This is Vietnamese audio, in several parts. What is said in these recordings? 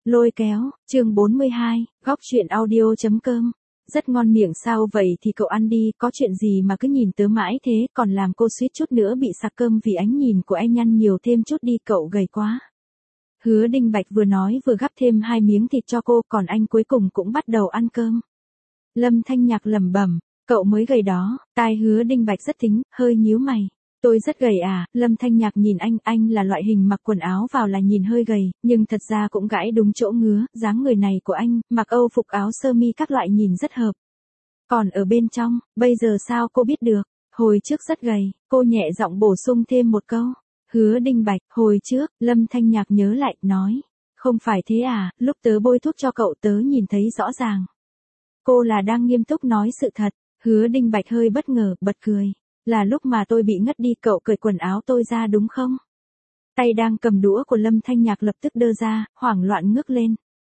Lôi kéo, chương 42, góc chuyện audio.com. Rất ngon miệng sao vậy thì cậu ăn đi, có chuyện gì mà cứ nhìn tớ mãi thế, còn làm cô suýt chút nữa bị sặc cơm vì ánh nhìn của em, nhăn nhiều thêm chút đi, cậu gầy quá. Hứa Đinh Bạch vừa nói vừa gắp thêm 2 miếng thịt cho cô, còn anh cuối cùng cũng bắt đầu ăn cơm. Lâm Thanh Nhạc lẩm bẩm, cậu mới gầy đó. Tai Hứa Đinh Bạch rất thính, hơi nhíu mày. Tôi rất gầy à? Lâm Thanh Nhạc nhìn anh là loại hình mặc quần áo vào là nhìn hơi gầy, nhưng thật ra cũng gãi đúng chỗ ngứa, dáng người này của anh, mặc Âu phục áo sơ mi các loại nhìn rất hợp. Còn ở bên trong, bây giờ sao cô biết được? Hồi trước rất gầy, cô nhẹ giọng bổ sung thêm một câu. Hứa Đinh Bạch, hồi trước, Lâm Thanh Nhạc nhớ lại, nói. Không phải thế à, lúc tớ bôi thuốc cho cậu tớ nhìn thấy rõ ràng. Cô là đang nghiêm túc nói sự thật. Hứa Đinh Bạch hơi bất ngờ, bật cười. Là lúc mà tôi bị ngất đi cậu cởi quần áo tôi ra đúng không? Tay đang cầm đũa của Lâm Thanh Nhạc lập tức đơ ra, hoảng loạn ngước lên.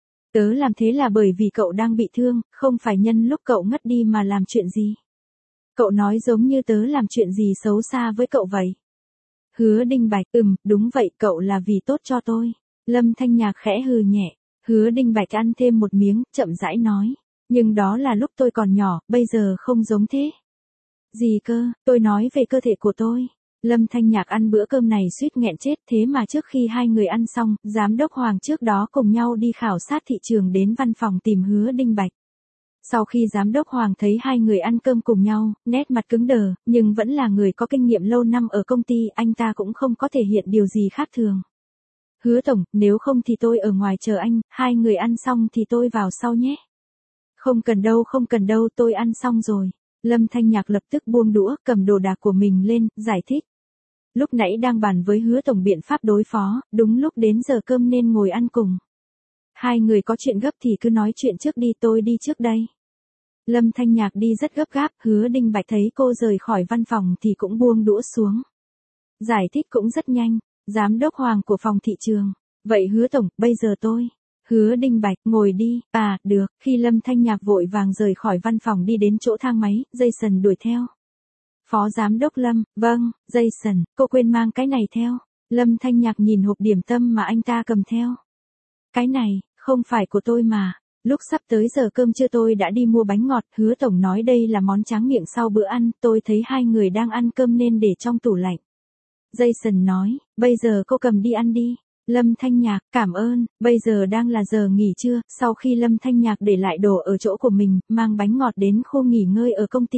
Tớ làm thế là bởi vì cậu đang bị thương, không phải nhân lúc cậu ngất đi mà làm chuyện gì. Cậu nói giống như tớ làm chuyện gì xấu xa với cậu vậy. Hứa Đinh Bạch, đúng vậy, cậu là vì tốt cho tôi. Lâm Thanh Nhạc khẽ hừ nhẹ. Hứa Đinh Bạch ăn thêm một miếng, chậm rãi nói. Nhưng đó là lúc tôi còn nhỏ, bây giờ không giống thế. Gì cơ, tôi nói về cơ thể của tôi. Lâm Thanh Nhạc ăn bữa cơm này suýt nghẹn chết, thế mà trước khi hai người ăn xong, giám đốc Hoàng trước đó cùng nhau đi khảo sát thị trường đến văn phòng tìm Hứa Đinh Bạch. Sau khi giám đốc Hoàng thấy hai người ăn cơm cùng nhau, nét mặt cứng đờ, nhưng vẫn là người có kinh nghiệm lâu năm ở công ty, anh ta cũng không có thể hiện điều gì khác thường. Hứa tổng, nếu không thì tôi ở ngoài chờ anh, hai người ăn xong thì tôi vào sau nhé. Không cần đâu, tôi ăn xong rồi. Lâm Thanh Nhạc lập tức buông đũa, cầm đồ đạc của mình lên, giải thích. Lúc nãy đang bàn với Hứa tổng biện pháp đối phó, đúng lúc đến giờ cơm nên ngồi ăn cùng. Hai người có chuyện gấp thì cứ nói chuyện trước đi, tôi đi trước đây. Lâm Thanh Nhạc đi rất gấp gáp, Hứa Đinh Bạch thấy cô rời khỏi văn phòng thì cũng buông đũa xuống. Giải thích cũng rất nhanh, giám đốc Hoàng của phòng thị trường. Vậy Hứa tổng, bây giờ tôi. Hứa Đinh Bạch, ngồi đi. À, được. Khi Lâm Thanh Nhạc vội vàng rời khỏi văn phòng đi đến chỗ thang máy, Jason đuổi theo. Phó giám đốc Lâm, vâng, Jason, cô quên mang cái này theo. Lâm Thanh Nhạc nhìn hộp điểm tâm mà anh ta cầm theo. Cái này, không phải của tôi mà. Lúc sắp tới giờ cơm trưa tôi đã đi mua bánh ngọt, Hứa tổng nói đây là món tráng miệng sau bữa ăn, tôi thấy hai người đang ăn cơm nên để trong tủ lạnh. Jason nói, bây giờ cô cầm đi ăn đi. Lâm Thanh Nhạc, cảm ơn, bây giờ đang là giờ nghỉ trưa, sau khi Lâm Thanh Nhạc để lại đồ ở chỗ của mình, mang bánh ngọt đến khu nghỉ ngơi ở công ty.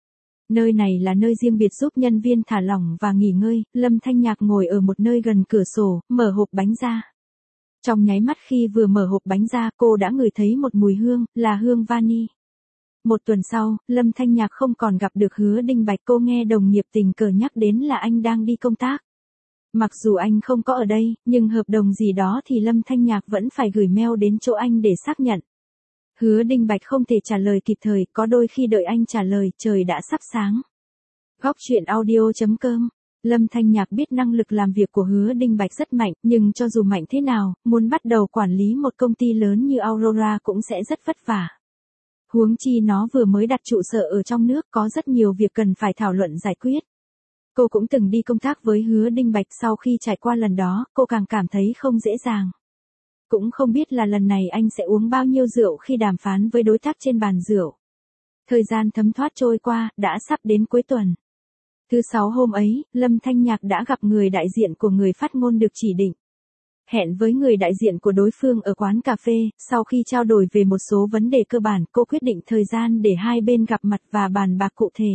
Nơi này là nơi riêng biệt giúp nhân viên thả lỏng và nghỉ ngơi, Lâm Thanh Nhạc ngồi ở một nơi gần cửa sổ, mở hộp bánh ra. Trong nháy mắt khi vừa mở hộp bánh ra, cô đã ngửi thấy một mùi hương, là hương vani. Một tuần sau, Lâm Thanh Nhạc không còn gặp được Hứa Đinh Bạch, cô nghe đồng nghiệp tình cờ nhắc đến là anh đang đi công tác. Mặc dù anh không có ở đây, nhưng hợp đồng gì đó thì Lâm Thanh Nhạc vẫn phải gửi mail đến chỗ anh để xác nhận. Hứa Đinh Bạch không thể trả lời kịp thời, có đôi khi đợi anh trả lời, trời đã sắp sáng. Góc chuyện audio.com. Lâm Thanh Nhạc biết năng lực làm việc của Hứa Đinh Bạch rất mạnh, nhưng cho dù mạnh thế nào, muốn bắt đầu quản lý một công ty lớn như Aurora cũng sẽ rất vất vả. Huống chi nó vừa mới đặt trụ sở ở trong nước, có rất nhiều việc cần phải thảo luận giải quyết. Cô cũng từng đi công tác với Hứa Đinh Bạch, sau khi trải qua lần đó, cô càng cảm thấy không dễ dàng. Cũng không biết là lần này anh sẽ uống bao nhiêu rượu khi đàm phán với đối tác trên bàn rượu. Thời gian thấm thoát trôi qua, đã sắp đến cuối tuần. Thứ Sáu hôm ấy, Lâm Thanh Nhạc đã gặp người đại diện của người phát ngôn được chỉ định. Hẹn với người đại diện của đối phương ở quán cà phê, sau khi trao đổi về một số vấn đề cơ bản, cô quyết định thời gian để hai bên gặp mặt và bàn bạc cụ thể.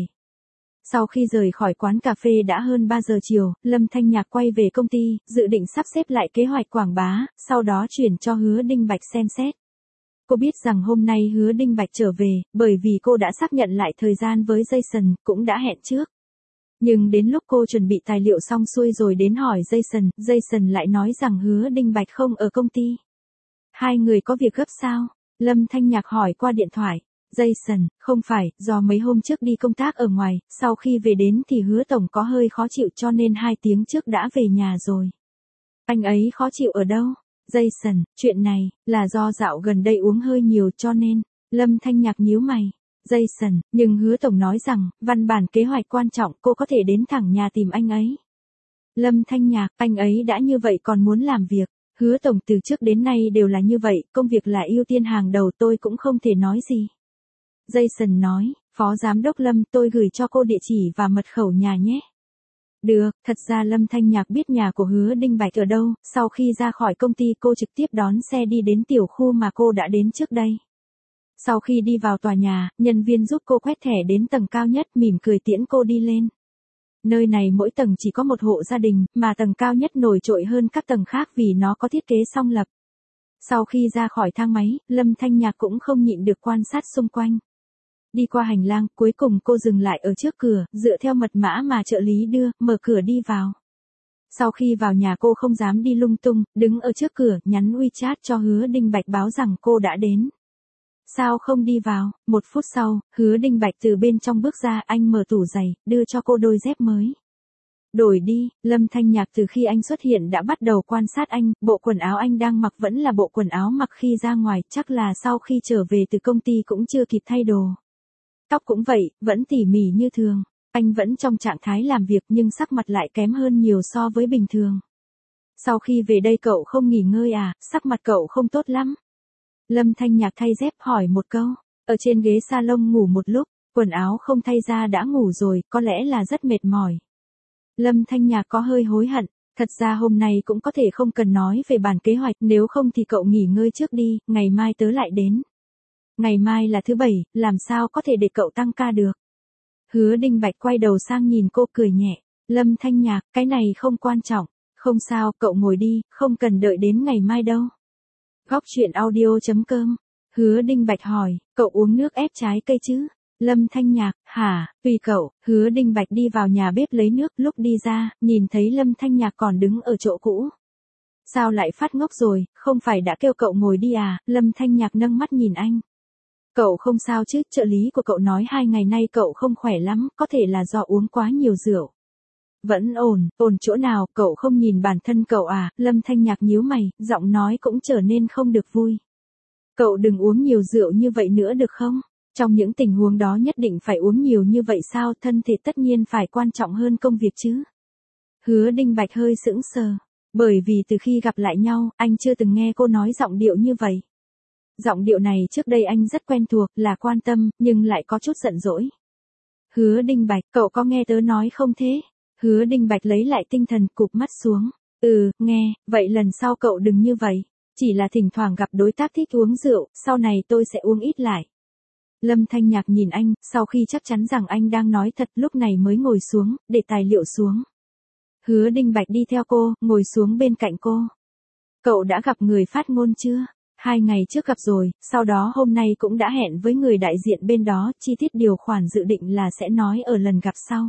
Sau khi rời khỏi quán cà phê đã hơn 3 giờ chiều, Lâm Thanh Nhạc quay về công ty, dự định sắp xếp lại kế hoạch quảng bá, sau đó chuyển cho Hứa Đinh Bạch xem xét. Cô biết rằng hôm nay Hứa Đinh Bạch trở về, bởi vì cô đã xác nhận lại thời gian với Jason, cũng đã hẹn trước. Nhưng đến lúc cô chuẩn bị tài liệu xong xuôi rồi đến hỏi Jason lại nói rằng Hứa Đinh Bạch không ở công ty. Hai người có việc gấp sao? Lâm Thanh Nhạc hỏi qua điện thoại. Jason, không phải, do mấy hôm trước đi công tác ở ngoài, sau khi về đến thì Hứa tổng có hơi khó chịu cho nên 2 tiếng trước đã về nhà rồi. Anh ấy khó chịu ở đâu? Jason, chuyện này, là do dạo gần đây uống hơi nhiều cho nên. Lâm Thanh Nhạc nhíu mày. Jason, nhưng Hứa tổng nói rằng, văn bản kế hoạch quan trọng, cô có thể đến thẳng nhà tìm anh ấy. Lâm Thanh Nhạc, anh ấy đã như vậy còn muốn làm việc. Hứa tổng từ trước đến nay đều là như vậy, công việc là ưu tiên hàng đầu, tôi cũng không thể nói gì. Jason nói, Phó Giám đốc Lâm, tôi gửi cho cô địa chỉ và mật khẩu nhà nhé. Được, thật ra Lâm Thanh Nhạc biết nhà của Hứa Đinh Bạch ở đâu, sau khi ra khỏi công ty cô trực tiếp đón xe đi đến tiểu khu mà cô đã đến trước đây. Sau khi đi vào tòa nhà, nhân viên giúp cô quét thẻ đến tầng cao nhất, mỉm cười tiễn cô đi lên. Nơi này mỗi tầng chỉ có một hộ gia đình, mà tầng cao nhất nổi trội hơn các tầng khác vì nó có thiết kế song lập. Sau khi ra khỏi thang máy, Lâm Thanh Nhạc cũng không nhịn được quan sát xung quanh. Đi qua hành lang, cuối cùng cô dừng lại ở trước cửa, dựa theo mật mã mà trợ lý đưa, mở cửa đi vào. Sau khi vào nhà cô không dám đi lung tung, đứng ở trước cửa, nhắn WeChat cho Hứa Đinh Bạch báo rằng cô đã đến. Sao không đi vào? 1 phút sau, Hứa Đinh Bạch từ bên trong bước ra, anh mở tủ giày, đưa cho cô đôi dép mới. Đổi đi, Lâm Thanh Nhạc từ khi anh xuất hiện đã bắt đầu quan sát anh, bộ quần áo anh đang mặc vẫn là bộ quần áo mặc khi ra ngoài, chắc là sau khi trở về từ công ty cũng chưa kịp thay đồ. Tóc cũng vậy, vẫn tỉ mỉ như thường, anh vẫn trong trạng thái làm việc nhưng sắc mặt lại kém hơn nhiều so với bình thường. Sau khi về đây cậu không nghỉ ngơi à, sắc mặt cậu không tốt lắm. Lâm Thanh Nhạc thay dép hỏi một câu, ở trên ghế salon ngủ một lúc, quần áo không thay ra đã ngủ rồi, có lẽ là rất mệt mỏi. Lâm Thanh Nhạc có hơi hối hận, thật ra hôm nay cũng có thể không cần nói về bản kế hoạch, nếu không thì cậu nghỉ ngơi trước đi, ngày mai tớ lại đến. Ngày mai là thứ 7, làm sao có thể để cậu tăng ca được. Hứa Đinh Bạch quay đầu sang nhìn cô cười nhẹ, Lâm Thanh Nhạc, cái này không quan trọng, không sao, cậu ngồi đi, không cần đợi đến ngày mai đâu. Góc truyện audio.com. Hứa Đinh Bạch hỏi, cậu uống nước ép trái cây chứ? Lâm Thanh Nhạc, hả, tùy cậu. Hứa Đinh Bạch đi vào nhà bếp lấy nước, lúc đi ra, nhìn thấy Lâm Thanh Nhạc còn đứng ở chỗ cũ. Sao lại phát ngốc rồi, không phải đã kêu cậu ngồi đi à? Lâm Thanh Nhạc nâng mắt nhìn anh. Cậu không sao chứ, trợ lý của cậu nói 2 ngày nay cậu không khỏe lắm, có thể là do uống quá nhiều rượu. Vẫn ổn chỗ nào, cậu không nhìn bản thân cậu à? Lâm Thanh Nhạc nhíu mày, giọng nói cũng trở nên không được vui. Cậu đừng uống nhiều rượu như vậy nữa được không? Trong những tình huống đó nhất định phải uống nhiều như vậy sao? Thân thể tất nhiên phải quan trọng hơn công việc chứ. Hứa Đinh Bạch hơi sững sờ, bởi vì từ khi gặp lại nhau, anh chưa từng nghe cô nói giọng điệu như vậy. Giọng điệu này trước đây anh rất quen thuộc, là quan tâm, nhưng lại có chút giận dỗi. Hứa Đinh Bạch, cậu có nghe tớ nói không thế? Hứa Đinh Bạch lấy lại tinh thần, cụp mắt xuống. Nghe, vậy lần sau cậu đừng như vậy. Chỉ là thỉnh thoảng gặp đối tác thích uống rượu, sau này tôi sẽ uống ít lại. Lâm Thanh Nhạc nhìn anh, sau khi chắc chắn rằng anh đang nói thật lúc này mới ngồi xuống, để tài liệu xuống. Hứa Đinh Bạch đi theo cô, ngồi xuống bên cạnh cô. Cậu đã gặp người phát ngôn chưa? 2 ngày trước gặp rồi, sau đó hôm nay cũng đã hẹn với người đại diện bên đó, chi tiết điều khoản dự định là sẽ nói ở lần gặp sau.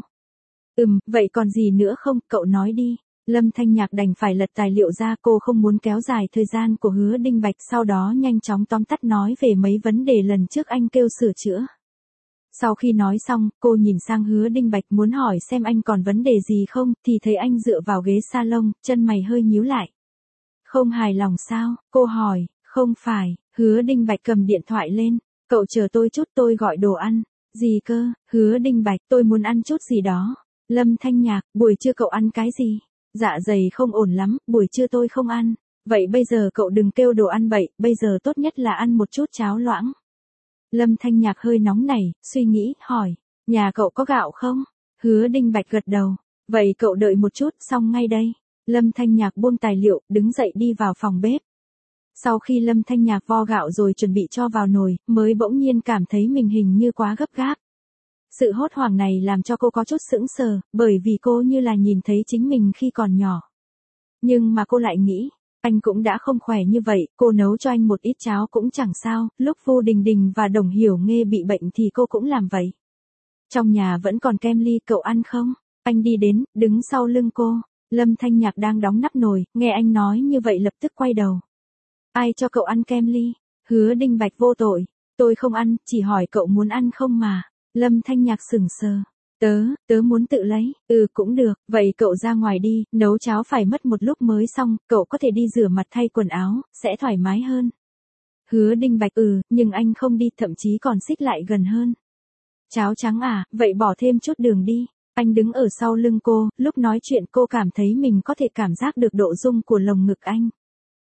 Vậy còn gì nữa không, cậu nói đi. Lâm Thanh Nhạc đành phải lật tài liệu ra, cô không muốn kéo dài thời gian của Hứa Đinh Bạch, sau đó nhanh chóng tóm tắt nói về mấy vấn đề lần trước anh kêu sửa chữa. Sau khi nói xong, cô nhìn sang Hứa Đinh Bạch muốn hỏi xem anh còn vấn đề gì không, thì thấy anh dựa vào ghế salon, chân mày hơi nhíu lại. Không hài lòng sao? Cô hỏi. Không phải. Hứa Đinh Bạch cầm điện thoại lên. Cậu chờ tôi chút, tôi gọi đồ ăn. Gì cơ? Hứa Đinh Bạch, tôi muốn ăn chút gì đó. Lâm Thanh Nhạc, buổi trưa cậu ăn cái gì? Dạ dày không ổn lắm, buổi trưa tôi không ăn. Vậy bây giờ cậu đừng kêu đồ ăn bậy, bây giờ tốt nhất là ăn một chút cháo loãng. Lâm Thanh Nhạc hơi nóng nảy, suy nghĩ, hỏi. Nhà cậu có gạo không? Hứa Đinh Bạch gật đầu. Vậy cậu đợi một chút, xong ngay đây. Lâm Thanh Nhạc buông tài liệu, đứng dậy đi vào phòng bếp. Sau khi Lâm Thanh Nhạc vo gạo rồi chuẩn bị cho vào nồi, mới bỗng nhiên cảm thấy mình hình như quá gấp gáp. Sự hốt hoảng này làm cho cô có chút sững sờ, bởi vì cô như là nhìn thấy chính mình khi còn nhỏ. Nhưng mà cô lại nghĩ, anh cũng đã không khỏe như vậy, cô nấu cho anh một ít cháo cũng chẳng sao, lúc Vu Đình Đình và Đồng Hiểu Nghê bị bệnh thì cô cũng làm vậy. Trong nhà vẫn còn kem ly, cậu ăn không? Anh đi đến, đứng sau lưng cô. Lâm Thanh Nhạc đang đóng nắp nồi, nghe anh nói như vậy lập tức quay đầu. Ai cho cậu ăn kem ly? Hứa Đinh Bạch vô tội. Tôi không ăn, chỉ hỏi cậu muốn ăn không mà. Lâm Thanh Nhạc sững sờ. Tớ muốn tự lấy. Cũng được, vậy cậu ra ngoài đi, nấu cháo phải mất một lúc mới xong, cậu có thể đi rửa mặt thay quần áo, sẽ thoải mái hơn. Hứa Đinh Bạch nhưng anh không đi, thậm chí còn xích lại gần hơn. Cháo trắng à, vậy bỏ thêm chút đường đi. Anh đứng ở sau lưng cô, lúc nói chuyện cô cảm thấy mình có thể cảm giác được độ rung của lồng ngực anh.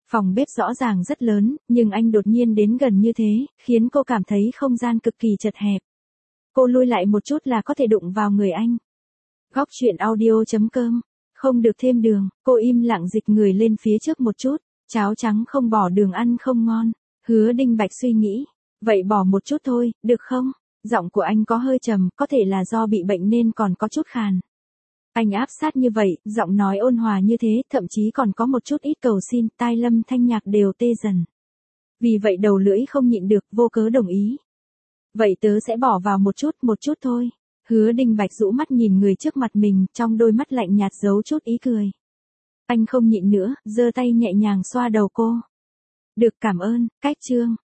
Phòng bếp rõ ràng rất lớn, nhưng anh đột nhiên đến gần như thế, khiến cô cảm thấy không gian cực kỳ chật hẹp. Cô lui lại một chút là có thể đụng vào người anh. Góc chuyện audio.com. Không được thêm đường, cô im lặng dịch người lên phía trước một chút. Cháo trắng không bỏ đường ăn không ngon. Hứa Đinh Bạch suy nghĩ. Vậy bỏ một chút thôi, được không? Giọng của anh có hơi trầm, có thể là do bị bệnh nên còn có chút khàn. Anh áp sát như vậy, giọng nói ôn hòa như thế, thậm chí còn có một chút ít cầu xin, tai Lâm Thanh Nhạc đều tê dần. Vì vậy đầu lưỡi không nhịn được, vô cớ đồng ý. Vậy tớ sẽ bỏ vào một chút thôi. Hứa Đinh Bạch rũ mắt nhìn người trước mặt mình, trong đôi mắt lạnh nhạt giấu chút ý cười. Anh không nhịn nữa, giơ tay nhẹ nhàng xoa đầu cô. Được, cảm ơn, cách chương.